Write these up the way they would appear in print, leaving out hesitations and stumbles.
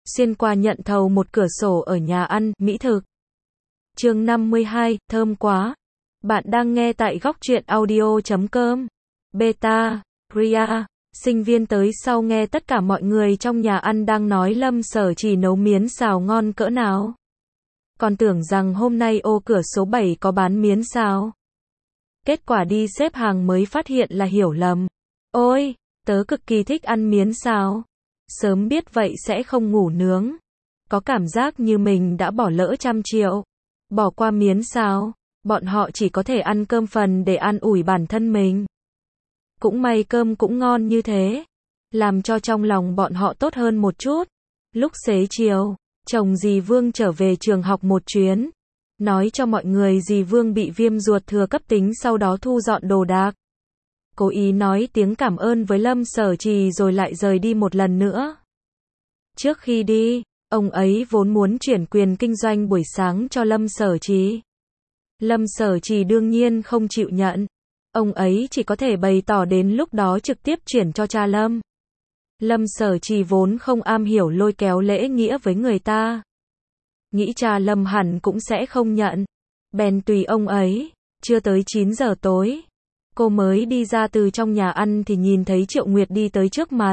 xuyên qua nhận thầu một cửa sổ ở nhà ăn, mỹ thực. Chương 52, thơm quá. Bạn đang nghe tại góc truyện audio.com. Beta, Priya, sinh viên tới sau nghe tất cả mọi người trong nhà ăn đang nói Lâm Sở Trì nấu miến xào ngon cỡ nào. Còn tưởng rằng hôm nay ô cửa số 7 có bán miến xào. Kết quả đi xếp hàng mới phát hiện là hiểu lầm. Ôi, tớ cực kỳ thích ăn miến xào. Sớm biết vậy sẽ không ngủ nướng. Có cảm giác như mình đã bỏ lỡ trăm triệu. Bỏ qua miến xào, bọn họ chỉ có thể ăn cơm phần để an ủi bản thân mình. Cũng may cơm cũng ngon như thế, làm cho trong lòng bọn họ tốt hơn một chút. Lúc xế chiều, chồng dì Vương trở về trường học một chuyến, nói cho mọi người dì Vương bị viêm ruột thừa cấp tính sau đó thu dọn đồ đạc. Cố ý nói tiếng cảm ơn với Lâm Sở Trì rồi lại rời đi một lần nữa. Trước khi đi, ông ấy vốn muốn chuyển quyền kinh doanh buổi sáng cho Lâm Sở Trì. Lâm Sở Trì đương nhiên không chịu nhận. Ông ấy chỉ có thể bày tỏ đến lúc đó trực tiếp chuyển cho cha Lâm. Lâm Sở Trì vốn không am hiểu lôi kéo lễ nghĩa với người ta. Nghĩ cha Lâm hẳn cũng sẽ không nhận. Bèn tùy ông ấy. Chưa tới 9 giờ tối, cô mới đi ra từ trong nhà ăn thì nhìn thấy Triệu Nguyệt đi tới trước mặt.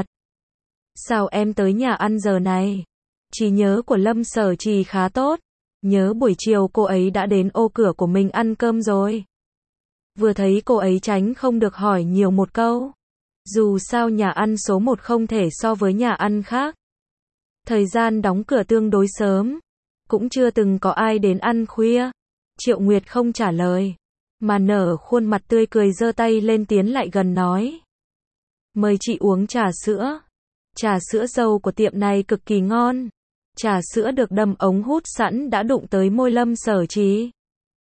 Sao em tới nhà ăn giờ này? Trí nhớ của Lâm Sở Trì khá tốt. Nhớ buổi chiều cô ấy đã đến ô cửa của mình ăn cơm rồi. Vừa thấy cô ấy tránh không được hỏi nhiều một câu. Dù sao nhà ăn số 1 không thể so với nhà ăn khác. Thời gian đóng cửa tương đối sớm. Cũng chưa từng có ai đến ăn khuya. Triệu Nguyệt không trả lời, mà nở khuôn mặt tươi cười giơ tay lên tiến lại gần nói. Mời chị uống trà sữa. Trà sữa dâu của tiệm này cực kỳ ngon. Trà sữa được đâm ống hút sẵn đã đụng tới môi Lâm Sở Trì.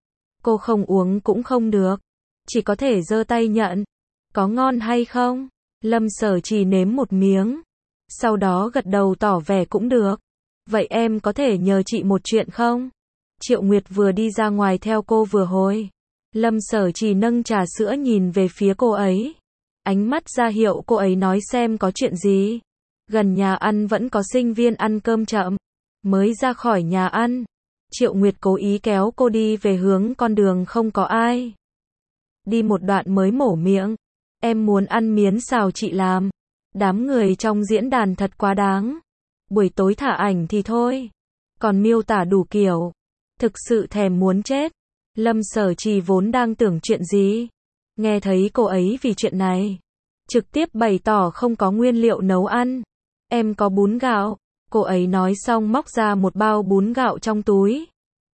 Cô không uống cũng không được, chỉ có thể giơ tay nhận. Có ngon hay không? Lâm Sở Trì nếm một miếng, sau đó gật đầu tỏ vẻ cũng được. Vậy em có thể nhờ chị một chuyện không? Triệu Nguyệt vừa đi ra ngoài theo cô vừa hồi. Lâm Sở Trì nâng trà sữa nhìn về phía cô ấy. Ánh mắt ra hiệu cô ấy nói xem có chuyện gì. Gần nhà ăn vẫn có sinh viên ăn cơm chậm. Mới ra khỏi nhà ăn, Triệu Nguyệt cố ý kéo cô đi về hướng con đường không có ai. Đi một đoạn mới mổ miệng. Em muốn ăn miến xào chị làm. Đám người trong diễn đàn thật quá đáng. Buổi tối thả ảnh thì thôi, còn miêu tả đủ kiểu. Thực sự thèm muốn chết. Lâm Sở Trì vốn đang tưởng chuyện gì. Nghe thấy cô ấy vì chuyện này trực tiếp bày tỏ không có nguyên liệu nấu ăn. Em có bún gạo. Cô ấy nói xong móc ra một bao bún gạo trong túi.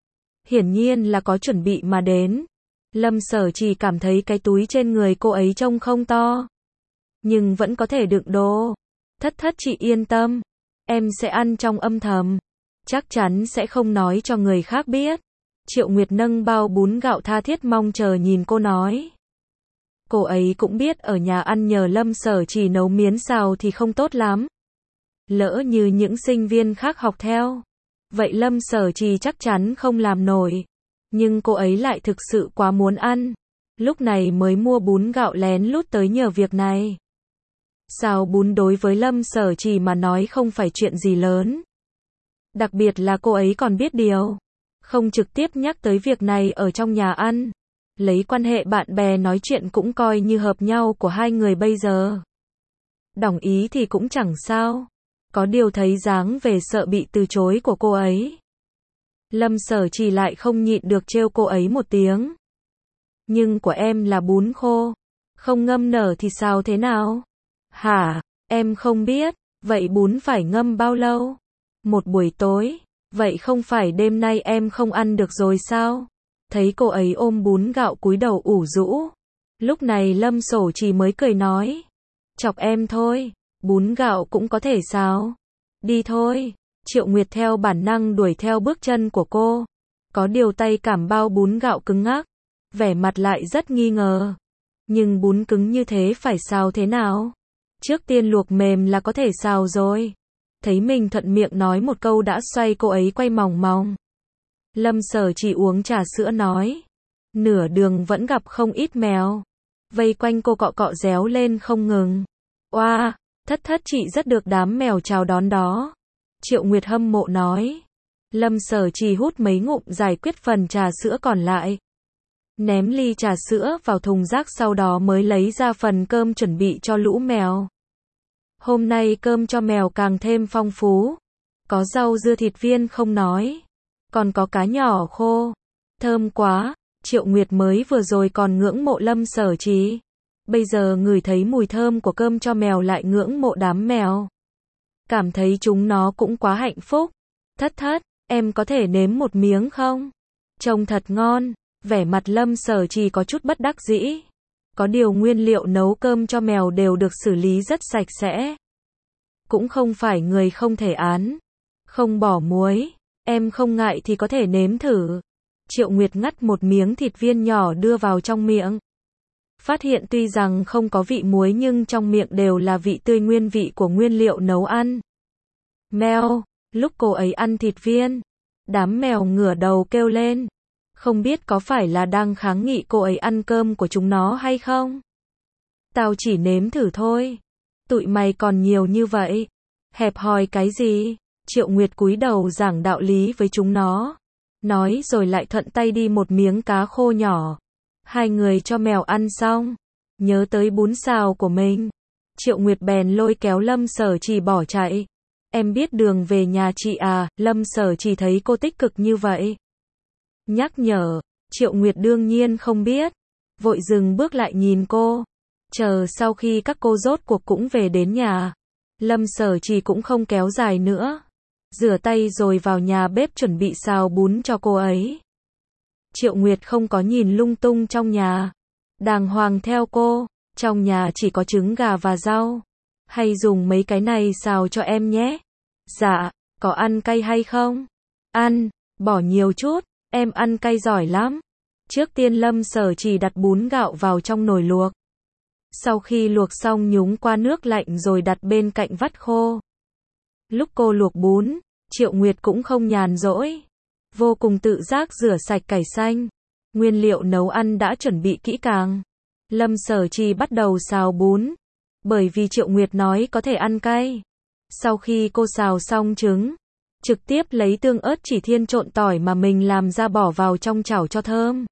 Hiển nhiên là có chuẩn bị mà đến. Lâm Sở Trì cảm thấy cái túi trên người cô ấy trông không to, nhưng vẫn có thể đựng đồ. Thất chị yên tâm. Em sẽ ăn trong âm thầm. Chắc chắn sẽ không nói cho người khác biết. Triệu Nguyệt nâng bao bún gạo tha thiết mong chờ nhìn cô nói. Cô ấy cũng biết ở nhà ăn nhờ Lâm Sở Trì nấu miến xào thì không tốt lắm. Lỡ như những sinh viên khác học theo, vậy Lâm Sở Trì chắc chắn không làm nổi. Nhưng cô ấy lại thực sự quá muốn ăn. Lúc này mới mua bún gạo lén lút tới nhờ việc này. Xào bún đối với Lâm Sở Trì mà nói không phải chuyện gì lớn. Đặc biệt là cô ấy còn biết điều. Không trực tiếp nhắc tới việc này ở trong nhà ăn. Lấy quan hệ bạn bè nói chuyện cũng coi như hợp nhau của hai người bây giờ. Đồng ý thì cũng chẳng sao. Có điều thấy dáng vẻ sợ bị từ chối của cô ấy. Lâm Sở Trì lại không nhịn được trêu cô ấy một tiếng. Nhưng của em là bún khô. Không ngâm nở thì sao thế nào? Hả? Em không biết. Vậy bún phải ngâm bao lâu? Một buổi tối. Vậy không phải đêm nay em không ăn được rồi sao? Thấy cô ấy ôm bún gạo cúi đầu ủ rũ. Lúc này Lâm Sở Trì mới cười nói. Chọc em thôi. Bún gạo cũng có thể sao? Đi thôi. Triệu Nguyệt theo bản năng đuổi theo bước chân của cô. Có điều tay cảm bao bún gạo cứng ngắc. Vẻ mặt lại rất nghi ngờ. Nhưng bún cứng như thế phải xào thế nào? Trước tiên luộc mềm là có thể xào rồi. Thấy mình thuận miệng nói một câu đã xoay cô ấy quay mòng mòng. Lâm Sở Trì uống trà sữa nói. Nửa đường vẫn gặp không ít mèo. Vây quanh cô cọ cọ réo lên không ngừng. Oa, thất chị rất được đám mèo chào đón đó. Triệu Nguyệt hâm mộ nói. Lâm Sở Trì hút mấy ngụm giải quyết phần trà sữa còn lại. Ném ly trà sữa vào thùng rác sau đó mới lấy ra phần cơm chuẩn bị cho lũ mèo. Hôm nay cơm cho mèo càng thêm phong phú. Có rau dưa thịt viên không nói. Còn có cá nhỏ khô. Thơm quá. Triệu Nguyệt mới vừa rồi còn ngưỡng mộ Lâm Sở Trì. Bây giờ ngửi thấy mùi thơm của cơm cho mèo lại ngưỡng mộ đám mèo. Cảm thấy chúng nó cũng quá hạnh phúc. Thất thất, em có thể nếm một miếng không? Trông thật ngon. Vẻ mặt Lâm Sở Trì có chút bất đắc dĩ. Có điều nguyên liệu nấu cơm cho mèo đều được xử lý rất sạch sẽ. Cũng không phải người không thể án. Không bỏ muối. Em không ngại thì có thể nếm thử. Triệu Nguyệt ngắt một miếng thịt viên nhỏ đưa vào trong miệng. Phát hiện tuy rằng không có vị muối nhưng trong miệng đều là vị tươi nguyên vị của nguyên liệu nấu ăn. Mèo, lúc cô ấy ăn thịt viên, đám mèo ngửa đầu kêu lên. Không biết có phải là đang kháng nghị cô ấy ăn cơm của chúng nó hay không? Tao chỉ nếm thử thôi. Tụi mày còn nhiều như vậy. Hẹp hòi cái gì? Triệu Nguyệt cúi đầu giảng đạo lý với chúng nó. Nói rồi lại thuận tay đi một miếng cá khô nhỏ. Hai người cho mèo ăn xong. Nhớ tới bún xào của mình. Triệu Nguyệt bèn lôi kéo Lâm Sở Trì bỏ chạy. Em biết đường về nhà chị à? Lâm Sở Trì thấy cô tích cực như vậy. Nhắc nhở. Triệu Nguyệt đương nhiên không biết. Vội dừng bước lại nhìn cô. Chờ sau khi các cô rốt cuộc cũng về đến nhà. Lâm Sở Trì cũng không kéo dài nữa. Rửa tay rồi vào nhà bếp chuẩn bị xào bún cho cô ấy. Triệu Nguyệt không có nhìn lung tung trong nhà. Đàng hoàng theo cô. Trong nhà chỉ có trứng gà và rau. Hay dùng mấy cái này xào cho em nhé. Dạ, có ăn cay hay không? Ăn, bỏ nhiều chút, em ăn cay giỏi lắm. Trước tiên Lâm Sở Trì đặt bún gạo vào trong nồi luộc. Sau khi luộc xong nhúng qua nước lạnh rồi đặt bên cạnh vắt khô. Lúc cô luộc bún, Triệu Nguyệt cũng không nhàn rỗi. Vô cùng tự giác rửa sạch cải xanh. Nguyên liệu nấu ăn đã chuẩn bị kỹ càng. Lâm Sở Trì bắt đầu xào bún. Bởi vì Triệu Nguyệt nói có thể ăn cay. Sau khi cô xào xong trứng, trực tiếp lấy tương ớt chỉ thiên trộn tỏi mà mình làm ra bỏ vào trong chảo cho thơm.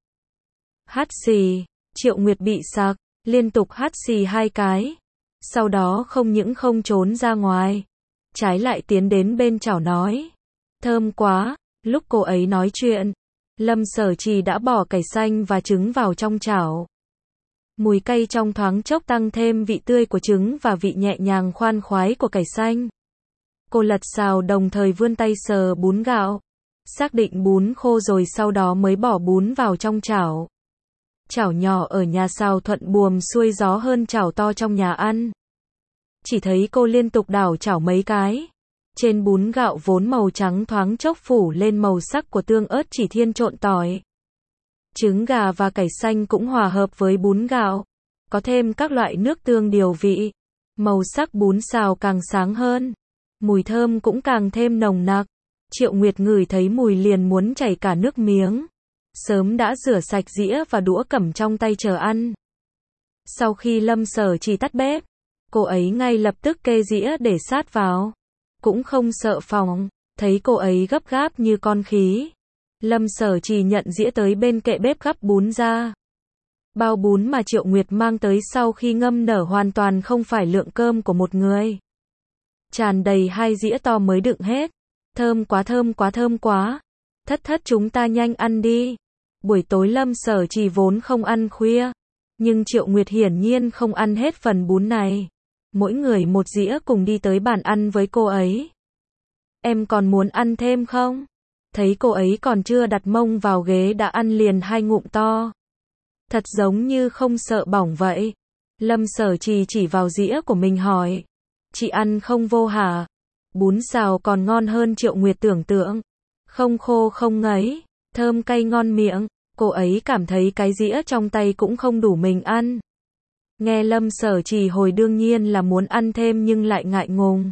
Hắt xì, Triệu Nguyệt bị sặc, liên tục hắt xì 2 cái. Sau đó không những không trốn ra ngoài, trái lại tiến đến bên chảo nói. Thơm quá. Lúc cô ấy nói chuyện, Lâm Sở Trì đã bỏ cải xanh và trứng vào trong chảo. Mùi cay trong thoáng chốc tăng thêm vị tươi của trứng và vị nhẹ nhàng khoan khoái của cải xanh. Cô lật xào đồng thời vươn tay sờ bún gạo. Xác định bún khô rồi sau đó mới bỏ bún vào trong chảo. Chảo nhỏ ở nhà xào thuận buồm xuôi gió hơn chảo to trong nhà ăn. Chỉ thấy cô liên tục đảo chảo mấy cái. Trên bún gạo vốn màu trắng thoáng chốc phủ lên màu sắc của tương ớt chỉ thiên trộn tỏi. Trứng gà và cải xanh cũng hòa hợp với bún gạo. Có thêm các loại nước tương điều vị. Màu sắc bún xào càng sáng hơn. Mùi thơm cũng càng thêm nồng nặc. Triệu Nguyệt ngửi thấy mùi liền muốn chảy cả nước miếng. Sớm đã rửa sạch dĩa và đũa cầm trong tay chờ ăn. Sau khi Lâm Sở Trì tắt bếp, cô ấy ngay lập tức kê dĩa để sát vào. Cũng không sợ phòng, thấy cô ấy gấp gáp như con khí. Lâm Sở Trì nhận dĩa tới bên kệ bếp gắp bún ra. Bao bún mà Triệu Nguyệt mang tới sau khi ngâm nở hoàn toàn không phải lượng cơm của một người. Tràn đầy 2 dĩa to mới đựng hết. Thơm quá thơm quá thơm quá. Thất thất chúng ta nhanh ăn đi. Buổi tối Lâm Sở Trì vốn không ăn khuya. Nhưng Triệu Nguyệt hiển nhiên không ăn hết phần bún này. Mỗi người một dĩa cùng đi tới bàn ăn với cô ấy. Em còn muốn ăn thêm không? Thấy cô ấy còn chưa đặt mông vào ghế đã ăn liền 2 ngụm to. Thật giống như không sợ bỏng vậy. Lâm Sở Trì chỉ vào dĩa của mình hỏi. Chị ăn không vô hả? Bún xào còn ngon hơn Triệu Nguyệt tưởng tượng. Không khô không ngấy, thơm cay ngon miệng. Cô ấy cảm thấy cái dĩa trong tay cũng không đủ mình ăn. Nghe Lâm Sở Trì hồi đương nhiên là muốn ăn thêm nhưng lại ngại ngùng.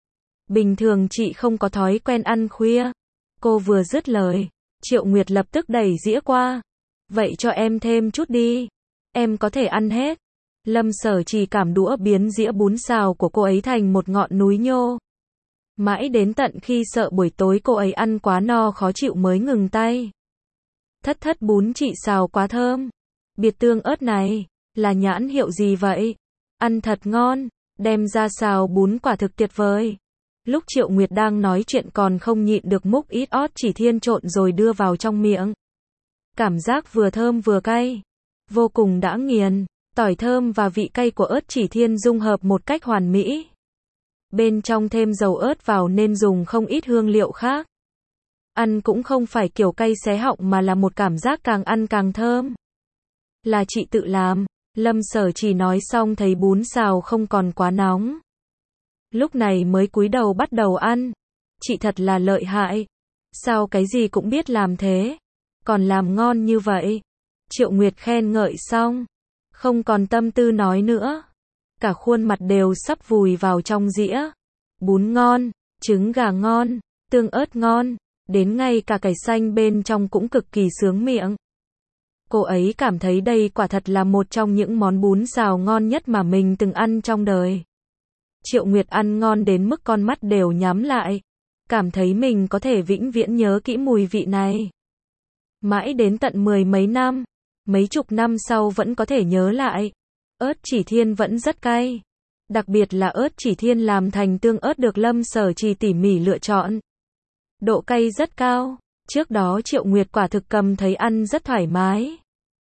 Bình thường chị không có thói quen ăn khuya. Cô vừa dứt lời, Triệu Nguyệt lập tức đẩy dĩa qua. Vậy cho em thêm chút đi. Em có thể ăn hết. Lâm Sở Trì cảm đũa biến dĩa bún xào của cô ấy thành một ngọn núi nhô. Mãi đến tận khi sợ buổi tối cô ấy ăn quá no khó chịu mới ngừng tay. Thất thất bún chị xào quá thơm. Biệt tương ớt này, là nhãn hiệu gì vậy? Ăn thật ngon, đem ra xào bún quả thực tuyệt vời. Lúc Triệu Nguyệt đang nói chuyện còn không nhịn được múc ít ớt chỉ thiên trộn rồi đưa vào trong miệng. Cảm giác vừa thơm vừa cay, vô cùng đã nghiền. Tỏi thơm và vị cay của ớt chỉ thiên dung hợp một cách hoàn mỹ. Bên trong thêm dầu ớt vào nên dùng không ít hương liệu khác. Ăn cũng không phải kiểu cay xé họng mà là một cảm giác càng ăn càng thơm. Là chị tự làm. Lâm Sở Trì nói xong thấy bún xào không còn quá nóng. Lúc này mới cúi đầu bắt đầu ăn. Chị thật là lợi hại. Sao cái gì cũng biết làm thế? Còn làm ngon như vậy. Triệu Nguyệt khen ngợi xong. Không còn tâm tư nói nữa. Cả khuôn mặt đều sắp vùi vào trong dĩa. Bún ngon, trứng gà ngon, tương ớt ngon, đến ngay cả cải xanh bên trong cũng cực kỳ sướng miệng. Cô ấy cảm thấy đây quả thật là một trong những món bún xào ngon nhất mà mình từng ăn trong đời. Triệu Nguyệt ăn ngon đến mức con mắt đều nhắm lại. Cảm thấy mình có thể vĩnh viễn nhớ kỹ mùi vị này. Mãi đến tận 10 mấy năm, mấy chục năm sau vẫn có thể nhớ lại. Ớt chỉ thiên vẫn rất cay. Đặc biệt là ớt chỉ thiên làm thành tương ớt được Lâm Sở Trì tỉ mỉ lựa chọn. Độ cay rất cao. Trước đó Triệu Nguyệt quả thực cầm thấy ăn rất thoải mái.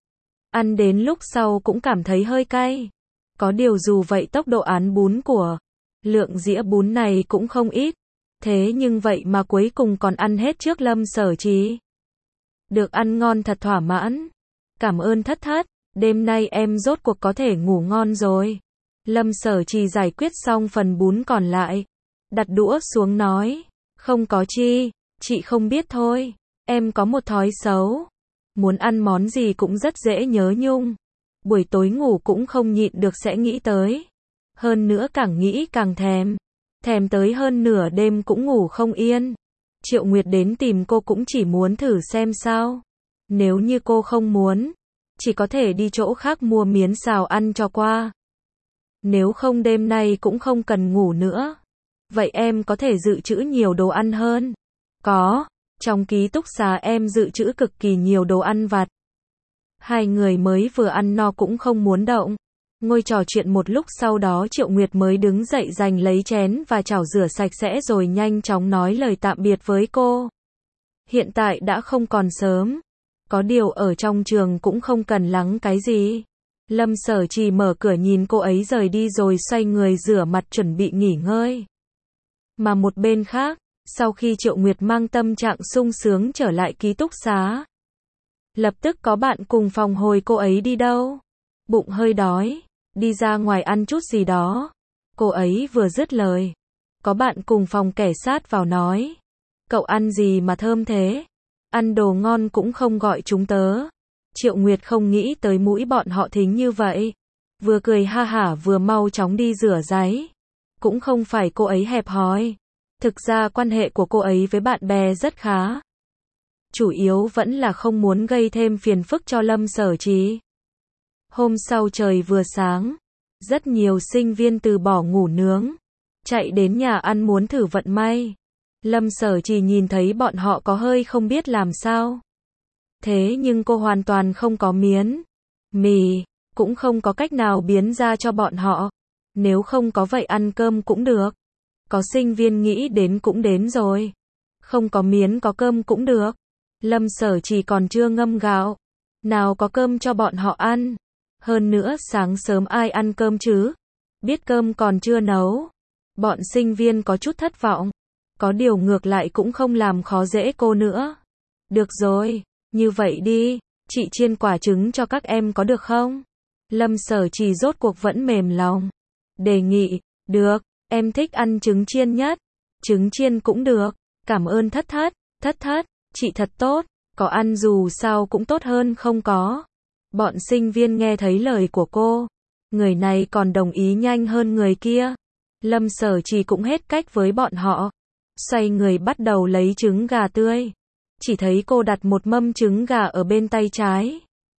Ăn đến lúc sau cũng cảm thấy hơi cay. Có điều dù vậy tốc độ án bún của lượng dĩa bún này cũng không ít. Thế nhưng vậy mà cuối cùng còn ăn hết trước Lâm Sở Trì. Được ăn ngon thật thỏa mãn. Cảm ơn thất thất. Đêm nay em rốt cuộc có thể ngủ ngon rồi. Lâm Sở Trì giải quyết xong phần bún còn lại. Đặt đũa xuống nói. Không có chi, chị không biết thôi. Em có một thói xấu. Muốn ăn món gì cũng rất dễ nhớ nhung. Buổi tối ngủ cũng không nhịn được sẽ nghĩ tới. Hơn nữa càng nghĩ càng thèm. Thèm tới hơn nửa đêm cũng ngủ không yên. Triệu Nguyệt đến tìm cô cũng chỉ muốn thử xem sao. Nếu như cô không muốn, chỉ có thể đi chỗ khác mua miến xào ăn cho qua. Nếu không đêm nay cũng không cần ngủ nữa. Vậy em có thể dự trữ nhiều đồ ăn hơn. Có, trong ký túc xá em dự trữ cực kỳ nhiều đồ ăn vặt. Hai người mới vừa ăn no cũng không muốn động. Ngồi trò chuyện một lúc sau đó Triệu Nguyệt mới đứng dậy giành lấy chén và chảo rửa sạch sẽ rồi nhanh chóng nói lời tạm biệt với cô. Hiện tại đã không còn sớm. Có điều ở trong trường cũng không cần lắng cái gì. Lâm Sở Trì mở cửa nhìn cô ấy rời đi rồi xoay người rửa mặt chuẩn bị nghỉ ngơi. Mà một bên khác, sau khi Triệu Nguyệt mang tâm trạng sung sướng trở lại ký túc xá, lập tức có bạn cùng phòng hồi cô ấy đi đâu. Bụng hơi đói, đi ra ngoài ăn chút gì đó. Cô ấy vừa dứt lời, có bạn cùng phòng kẻ sát vào nói. Cậu ăn gì mà thơm thế? Ăn đồ ngon cũng không gọi chúng tớ. Triệu Nguyệt không nghĩ tới mũi bọn họ thính như vậy. Vừa cười ha hả vừa mau chóng đi rửa ráy. Cũng không phải cô ấy hẹp hòi. Thực ra quan hệ của cô ấy với bạn bè rất khá. Chủ yếu vẫn là không muốn gây thêm phiền phức cho Lâm Sở Trì. Hôm sau trời vừa sáng, rất nhiều sinh viên từ bỏ ngủ nướng, chạy đến nhà ăn muốn thử vận may. Lâm Sở Trì nhìn thấy bọn họ có hơi không biết làm sao. Thế nhưng cô hoàn toàn không có miến, mì, cũng không có cách nào biến ra cho bọn họ. Nếu không có vậy ăn cơm cũng được. Có sinh viên nghĩ đến cũng đến rồi. Không có miến có cơm cũng được. Lâm Sở Trì còn chưa ngâm gạo. Nào có cơm cho bọn họ ăn. Hơn nữa sáng sớm ai ăn cơm chứ? Biết cơm còn chưa nấu. Bọn sinh viên có chút thất vọng. Có điều ngược lại cũng không làm khó dễ cô nữa. Được rồi, như vậy đi, chị chiên quả trứng cho các em có được không? Lâm Sở Trì rốt cuộc vẫn mềm lòng. Đề nghị, được, em thích ăn trứng chiên nhất. Trứng chiên cũng được, cảm ơn thất thất, chị thật tốt, có ăn dù sao cũng tốt hơn không có. Bọn sinh viên nghe thấy lời của cô, người này còn đồng ý nhanh hơn người kia. Lâm Sở Trì cũng hết cách với bọn họ. Xoay người bắt đầu lấy trứng gà tươi. Chỉ thấy cô đặt một mâm trứng gà ở bên tay trái.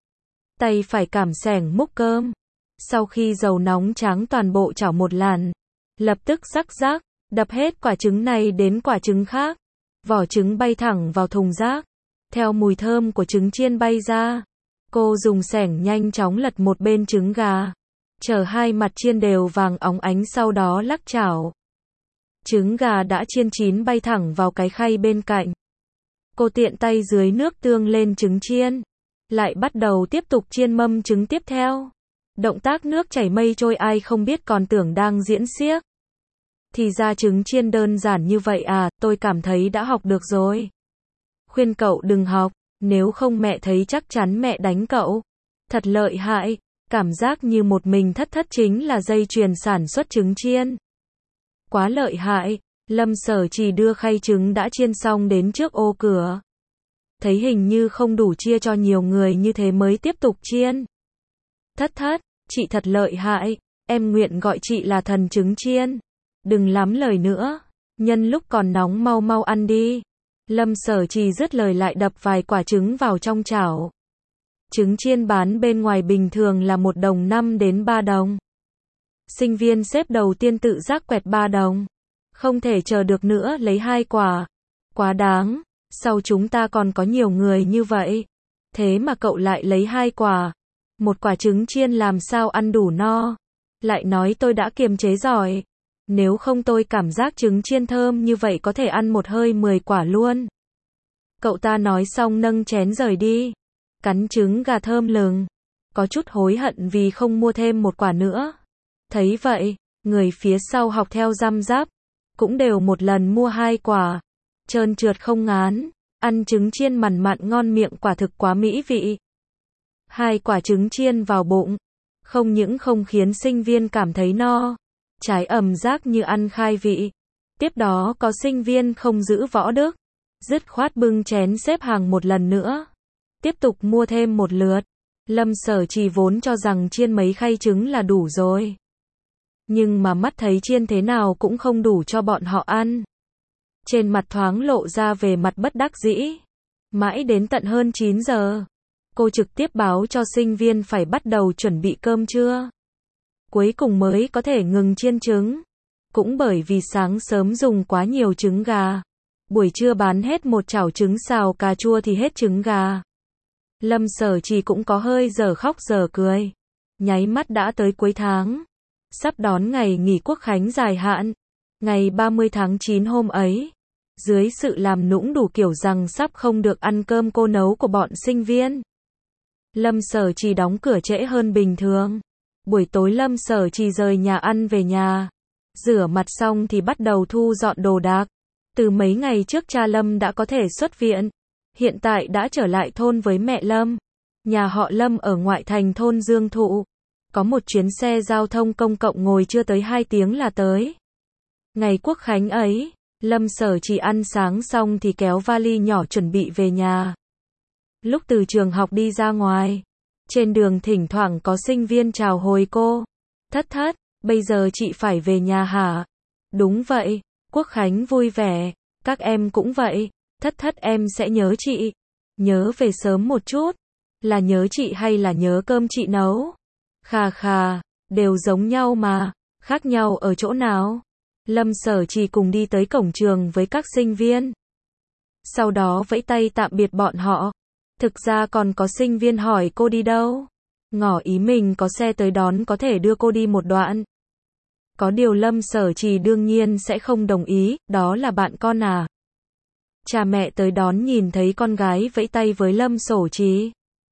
Tay phải cảm xẻng múc cơm. Sau khi dầu nóng tráng toàn bộ chảo một làn, lập tức rắc rác, Đập hết quả trứng này đến quả trứng khác. Vỏ trứng bay thẳng vào thùng rác. Theo mùi thơm của trứng chiên bay ra, cô dùng xẻng nhanh chóng lật một bên trứng gà. Chờ hai mặt chiên đều vàng óng ánh sau đó lắc chảo. Trứng gà đã chiên chín bay thẳng vào cái khay bên cạnh. Cô tiện tay dưới nước tương lên trứng chiên. Lại bắt đầu tiếp tục chiên mâm trứng tiếp theo. Động tác nước chảy mây trôi ai không biết còn tưởng đang diễn xiếc. Thì ra trứng chiên đơn giản như vậy à, tôi cảm thấy đã học được rồi. Khuyên cậu đừng học, nếu không mẹ thấy chắc chắn mẹ đánh cậu. Thật lợi hại, cảm giác như một mình thất thất chính là dây chuyền sản xuất trứng chiên. Quá lợi hại, Lâm Sở Trì đưa khay trứng đã chiên xong đến trước ô cửa. Thấy hình như không đủ chia cho nhiều người như thế mới tiếp tục chiên. Thất thất, chị thật lợi hại, em nguyện gọi chị là thần trứng chiên. Đừng lắm lời nữa, nhân lúc còn nóng mau mau ăn đi. Lâm Sở Trì dứt lời lại đập vài quả trứng vào trong chảo. Trứng chiên bán bên ngoài bình thường là 1 đồng 5 đến 3 đồng. Sinh viên xếp đầu tiên tự giác quẹt 3 đồng. Không thể chờ được nữa lấy 2 quả. Quá đáng, sao chúng ta còn có nhiều người như vậy? Thế mà cậu lại lấy 2 quả. 1 quả trứng chiên làm sao ăn đủ no? Lại nói tôi đã kiềm chế giỏi. Nếu không tôi cảm giác trứng chiên thơm như vậy có thể ăn một hơi 10 quả luôn. Cậu ta nói xong nâng chén rời đi. Cắn trứng gà thơm lừng. Có chút hối hận vì không mua thêm 1 quả nữa. Thấy vậy, người phía sau học theo răm rắp. Cũng đều một lần mua 2 quả. Trơn trượt không ngán. Ăn trứng chiên mằn mặn ngon miệng quả thực quá mỹ vị. 2 quả trứng chiên vào bụng. Không những không khiến sinh viên cảm thấy no. Trái ầm rác như ăn khai vị. Tiếp đó có sinh viên không giữ võ đức. Dứt khoát bưng chén xếp hàng một lần nữa. Tiếp tục mua thêm một lượt. Lâm Sở Trì vốn cho rằng chiên mấy khay trứng là đủ rồi. Nhưng mà mắt thấy chiên thế nào cũng không đủ cho bọn họ ăn. Trên mặt thoáng lộ ra về mặt bất đắc dĩ. Mãi đến tận hơn 9 giờ. Cô trực tiếp báo cho sinh viên phải bắt đầu chuẩn bị cơm trưa. Cuối cùng mới có thể ngừng chiên trứng. Cũng bởi vì sáng sớm dùng quá nhiều trứng gà. Buổi trưa bán hết một chảo trứng xào cà chua thì hết trứng gà. Lâm Sở Trì cũng có hơi giờ khóc giờ cười. Nháy mắt đã tới cuối tháng. Sắp đón ngày nghỉ quốc khánh dài hạn. Ngày 30 tháng 9 hôm ấy. Dưới sự làm nũng đủ kiểu rằng sắp không được ăn cơm cô nấu của bọn sinh viên. Lâm Sở Trì đóng cửa trễ hơn bình thường. Buổi tối Lâm Sở Trì rời nhà ăn về nhà. Rửa mặt xong thì bắt đầu thu dọn đồ đạc. Từ mấy ngày trước cha Lâm đã có thể xuất viện. Hiện tại đã trở lại thôn với mẹ Lâm. Nhà họ Lâm ở ngoại thành thôn Dương Thụ. Có một chuyến xe giao thông công cộng ngồi chưa tới 2 tiếng là tới. Ngày quốc khánh ấy, Lâm Sở Trì ăn sáng xong thì kéo vali nhỏ chuẩn bị về nhà. Lúc từ trường học đi ra ngoài, trên đường thỉnh thoảng có sinh viên chào hồi cô. Thất thất, bây giờ chị phải về nhà hả? Đúng vậy, quốc khánh vui vẻ, các em cũng vậy. Thất thất em sẽ nhớ chị. Nhớ về sớm một chút. Là nhớ chị hay là nhớ cơm chị nấu? Khà khà, đều giống nhau mà, khác nhau ở chỗ nào? Lâm Sở Trì cùng đi tới cổng trường với các sinh viên. Sau đó vẫy tay tạm biệt bọn họ. Thực ra còn có sinh viên hỏi cô đi đâu. Ngỏ ý mình có xe tới đón có thể đưa cô đi một đoạn. Có điều Lâm Sở Trì đương nhiên sẽ không đồng ý, đó là bạn con à. Cha mẹ tới đón nhìn thấy con gái vẫy tay với Lâm Sở Trì.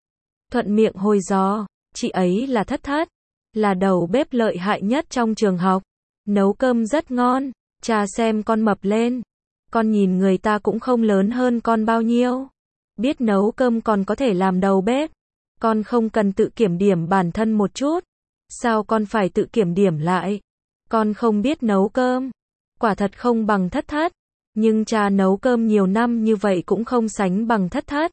Thuận miệng hồi gió, chị ấy là Thất Thất, là đầu bếp lợi hại nhất trong trường học. Nấu cơm rất ngon, cha xem con mập lên. Con nhìn người ta cũng không lớn hơn con bao nhiêu. Biết nấu cơm còn có thể làm đầu bếp. Con không cần tự kiểm điểm bản thân một chút. Sao con phải tự kiểm điểm lại? Con không biết nấu cơm. Quả thật không bằng Thất Thất. Nhưng cha nấu cơm nhiều năm như vậy cũng không sánh bằng Thất Thất.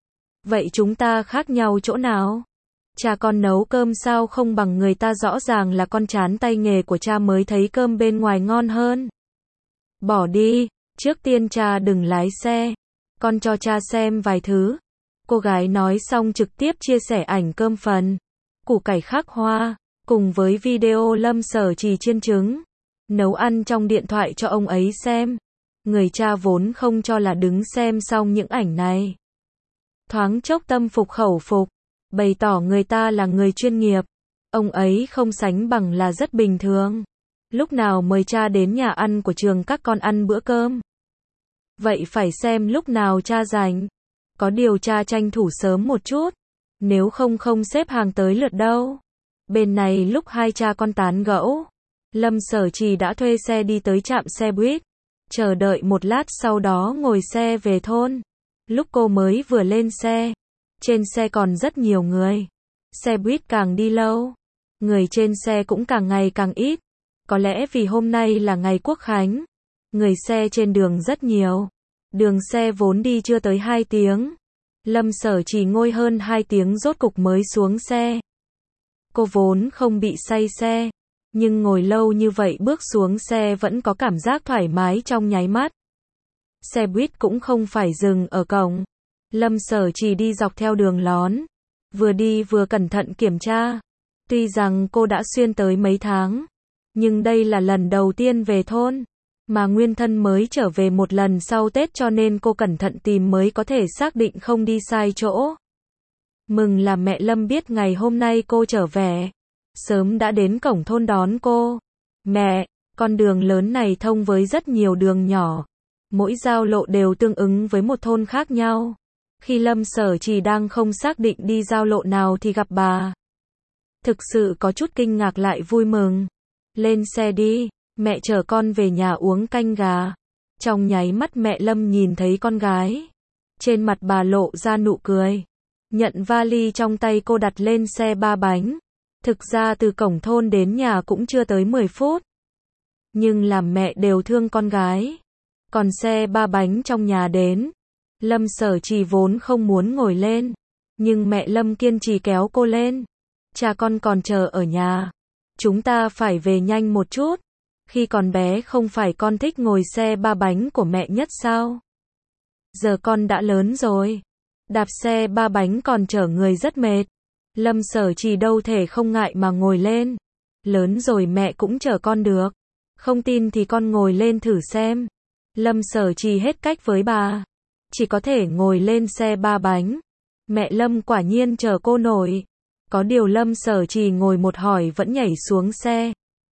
Vậy chúng ta khác nhau chỗ nào? Cha con nấu cơm sao không bằng người ta, rõ ràng là con chán tay nghề của cha mới thấy cơm bên ngoài ngon hơn. Bỏ đi, trước tiên cha đừng lái xe. Con cho cha xem vài thứ. Cô gái nói xong trực tiếp chia sẻ ảnh cơm phần, củ cải khắc hoa, cùng với video Lâm Sở Trì chiên trứng. nấu ăn trong điện thoại cho ông ấy xem. Người cha vốn không cho là đứng xem xong những ảnh này. Thoáng chốc tâm phục khẩu phục, bày tỏ người ta là người chuyên nghiệp. Ông ấy không sánh bằng là rất bình thường. Lúc nào mời cha đến nhà ăn của trường các con ăn bữa cơm. Vậy phải xem lúc nào cha rảnh. Có điều cha tranh thủ sớm một chút. Nếu không không xếp hàng tới lượt đâu. Bên này lúc hai cha con tán gẫu, Lâm Sở Trì đã thuê xe đi tới trạm xe buýt. Chờ đợi một lát sau đó ngồi xe về thôn. Lúc cô mới vừa lên xe, trên xe còn rất nhiều người. Xe buýt càng đi lâu, người trên xe cũng càng ngày càng ít. Có lẽ vì hôm nay là ngày Quốc khánh, người xe trên đường rất nhiều. Đường xe vốn đi chưa tới 2 tiếng. Lâm Sở Trì ngồi hơn 2 tiếng rốt cục mới xuống xe. Cô vốn không bị say xe, nhưng ngồi lâu như vậy bước xuống xe vẫn có cảm giác thoải mái trong nháy mắt. Xe buýt cũng không phải dừng ở cổng. Lâm Sở Trì đi dọc theo đường lón, vừa đi vừa cẩn thận kiểm tra. Tuy rằng cô đã xuyên tới mấy tháng, nhưng đây là lần đầu tiên về thôn, mà nguyên thân mới trở về một lần sau Tết cho nên cô cẩn thận tìm mới có thể xác định không đi sai chỗ. Mừng là mẹ Lâm biết ngày hôm nay cô trở về, sớm đã đến cổng thôn đón cô. Mẹ, con đường lớn này thông với rất nhiều đường nhỏ. Mỗi giao lộ đều tương ứng với một thôn khác nhau. Khi Lâm Sở Trì đang không xác định đi giao lộ nào thì gặp bà. Thực sự có chút kinh ngạc lại vui mừng. Lên xe đi, mẹ chở con về nhà uống canh gà. Trong nháy mắt mẹ Lâm nhìn thấy con gái. Trên mặt bà lộ ra nụ cười. Nhận vali trong tay cô đặt lên xe 3 bánh. Thực ra từ cổng thôn đến nhà cũng chưa tới 10 phút. Nhưng làm mẹ đều thương con gái. Còn xe 3 bánh trong nhà đến. Lâm Sở Trì vốn không muốn ngồi lên. Nhưng mẹ Lâm kiên trì kéo cô lên. Cha con còn chờ ở nhà. Chúng ta phải về nhanh một chút. Khi còn bé không phải con thích ngồi xe 3 bánh của mẹ nhất sao? Giờ con đã lớn rồi. Đạp xe 3 bánh còn chở người rất mệt. Lâm Sở Trì đâu thể không ngại mà ngồi lên. Lớn rồi mẹ cũng chở con được. Không tin thì con ngồi lên thử xem. Lâm Sở Trì hết cách với bà. Chỉ có thể ngồi lên xe 3 bánh. Mẹ Lâm quả nhiên chở cô nổi. Có điều Lâm Sở Trì ngồi một hồi vẫn nhảy xuống xe.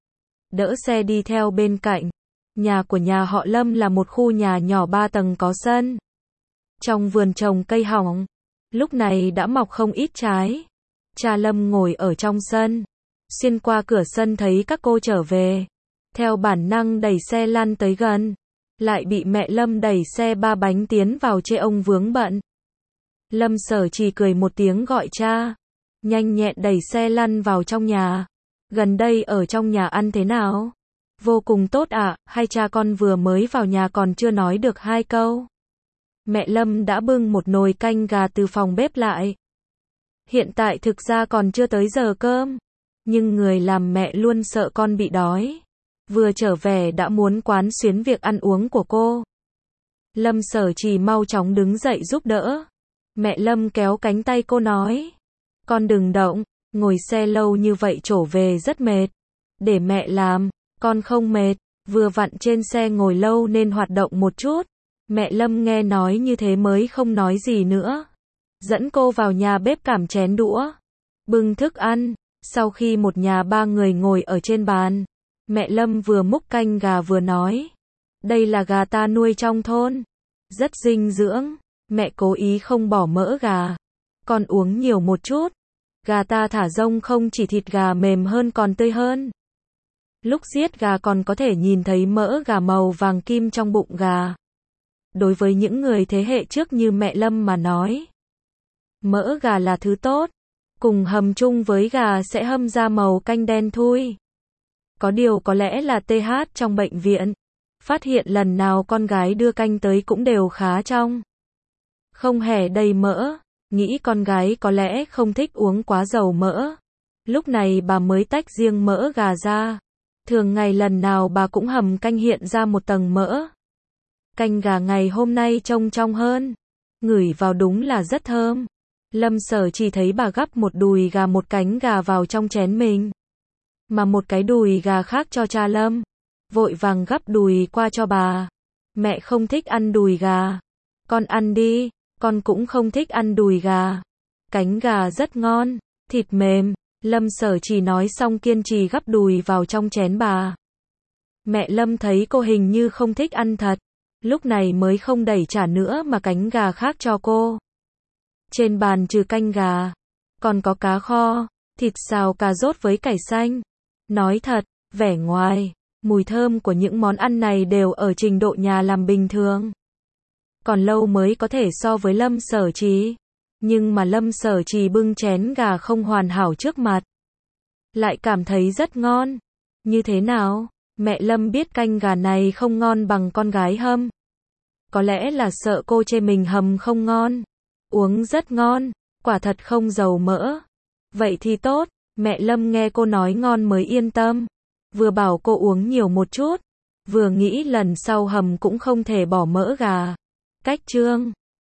Đỡ xe đi theo bên cạnh. Nhà của nhà họ Lâm là một khu nhà nhỏ 3 tầng có sân. Trong vườn trồng cây hỏng. Lúc này đã mọc không ít trái. Cha Lâm ngồi ở trong sân. Xuyên qua cửa sân thấy các cô trở về. Theo bản năng đẩy xe lăn tới gần. Lại bị mẹ Lâm đẩy xe 3 bánh tiến vào chê ông vướng bận. Lâm Sở Trì cười một tiếng gọi cha. Nhanh nhẹn đẩy xe lăn vào trong nhà. Gần đây ở trong nhà ăn thế nào? Vô cùng tốt ạ, hai cha con vừa mới vào nhà còn chưa nói được 2 câu. Mẹ Lâm đã bưng một nồi canh gà từ phòng bếp lại. Hiện tại thực ra còn chưa tới giờ cơm. Nhưng người làm mẹ luôn sợ con bị đói. Vừa trở về đã muốn quán xuyến việc ăn uống của cô. Lâm Sở Trì mau chóng đứng dậy giúp đỡ. Mẹ Lâm kéo cánh tay cô nói. Con đừng động, ngồi xe lâu như vậy trổ về rất mệt. Để mẹ làm, con không mệt. Vừa vặn trên xe ngồi lâu nên hoạt động một chút. Mẹ Lâm nghe nói như thế mới không nói gì nữa. Dẫn cô vào nhà bếp cảm chén đũa. Bưng thức ăn. Sau khi một nhà 3 người ngồi ở trên bàn. Mẹ Lâm vừa múc canh gà vừa nói. Đây là gà ta nuôi trong thôn. Rất dinh dưỡng. Mẹ cố ý không bỏ mỡ gà. Con uống nhiều một chút. Gà ta thả rông không chỉ thịt gà mềm hơn còn tươi hơn. Lúc giết gà còn có thể nhìn thấy mỡ gà màu vàng kim trong bụng gà. Đối với những người thế hệ trước như mẹ Lâm mà nói. Mỡ gà là thứ tốt. Cùng hầm chung với gà sẽ hâm ra màu canh đen thui. Có điều có lẽ là TH trong bệnh viện. Phát hiện lần nào con gái đưa canh tới cũng đều khá trong. Không hề đầy mỡ. Nghĩ con gái có lẽ không thích uống quá dầu mỡ. Lúc này bà mới tách riêng mỡ gà ra. Thường ngày lần nào bà cũng hầm canh hiện ra một tầng mỡ. Canh gà ngày hôm nay trông trong hơn. Ngửi vào đúng là rất thơm. Lâm Sở chỉ thấy bà gắp một đùi gà một cánh gà vào trong chén mình. Mà một cái đùi gà khác cho cha Lâm. vội vàng gắp đùi qua cho bà. Mẹ không thích ăn đùi gà. Con ăn đi, con cũng không thích ăn đùi gà. Cánh gà rất ngon, thịt mềm. Lâm Sở Trì nói xong kiên trì gắp đùi vào trong chén bà. Mẹ Lâm thấy cô hình như không thích ăn thật, lúc này mới không đẩy trả nữa mà cánh gà khác cho cô. Trên bàn trừ canh gà, còn có cá kho, thịt xào cà rốt với cải xanh. Nói thật, vẻ ngoài, mùi thơm của những món ăn này đều ở trình độ nhà làm bình thường. Còn lâu mới có thể so với Lâm Sở Trì. Nhưng mà Lâm Sở Trì bưng chén gà không hoàn hảo trước mặt, lại cảm thấy rất ngon. Như thế nào? Mẹ Lâm biết canh gà này không ngon bằng con gái hâm. Có lẽ là sợ cô chê mình hầm không ngon. Uống rất ngon, quả thật không dầu mỡ. Vậy thì tốt, mẹ Lâm nghe cô nói ngon mới yên tâm. Vừa bảo cô uống nhiều một chút, vừa nghĩ lần sau hầm cũng không thể bỏ mỡ gà. Cách chương